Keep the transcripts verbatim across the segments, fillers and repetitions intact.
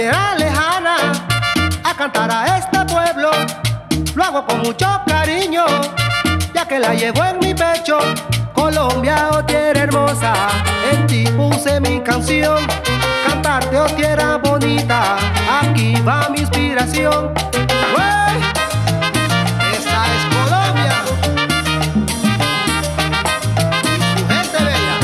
bandera lejana a cantar a este pueblo. Lo hago con mucho cariño, ya que la llevo en mi pecho. Colombia, oh tierra hermosa, en ti puse mi canción. Cantarte, oh tierra bonita, aquí va mi inspiración. ¡Wey! Esta es Colombia y su gente bella.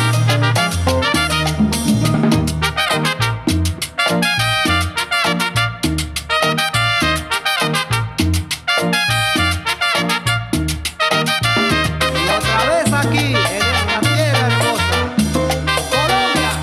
Y otra vez aquí, en esta tierra hermosa, Colombia.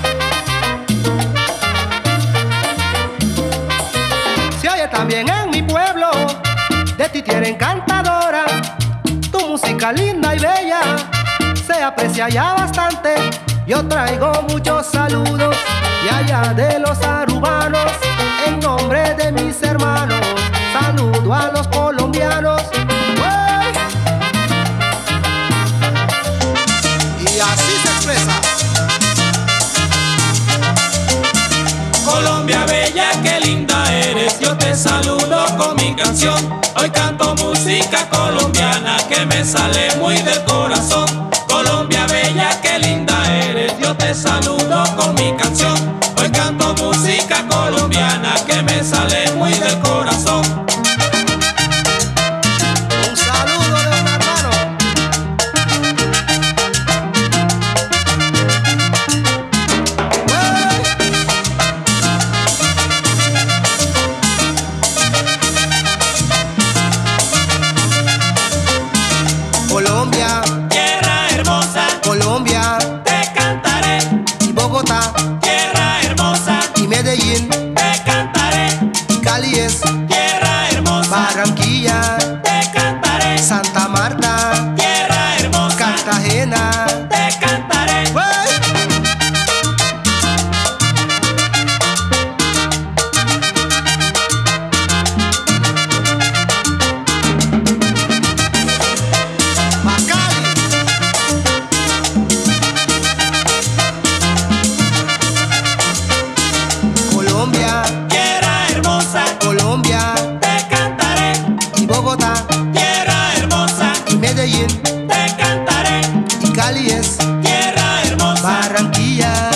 Se oye también en mi pueblo, de ti tierra encantadora, tu música linda y bella se aprecia ya bastante. Yo traigo muchos saludos y allá de los arubanos, en nombre de mis hermanos, saludo a los colombianos. ¡Wey! Y así se expresa. Colombia bella, qué linda eres, yo te saludo con mi canción. Hoy canto música colombiana que me sale muy del corazón. Colombia bella, qué linda eres, yo te saludo con mi canción. Hoy canto música colombiana que me sale muy del corazón. Un saludo de un hermano. ¡Wey! Colombia, Tierra hermosa, Colombia te cantaré. y Bogotá Tierra hermosa, y Medellín te cantaré. y Cali es Tierra hermosa, Barranquilla, te cantaré. Santa Marta, Tierra hermosa, Cartagena. te cantaré. ¡Wey! Bacali. Colombia, Tierra hermosa, Colombia te cantaré. y Bogotá Tierra hermosa, y Medellín te cantaré. y Cali es Tierra hermosa, Barranquilla.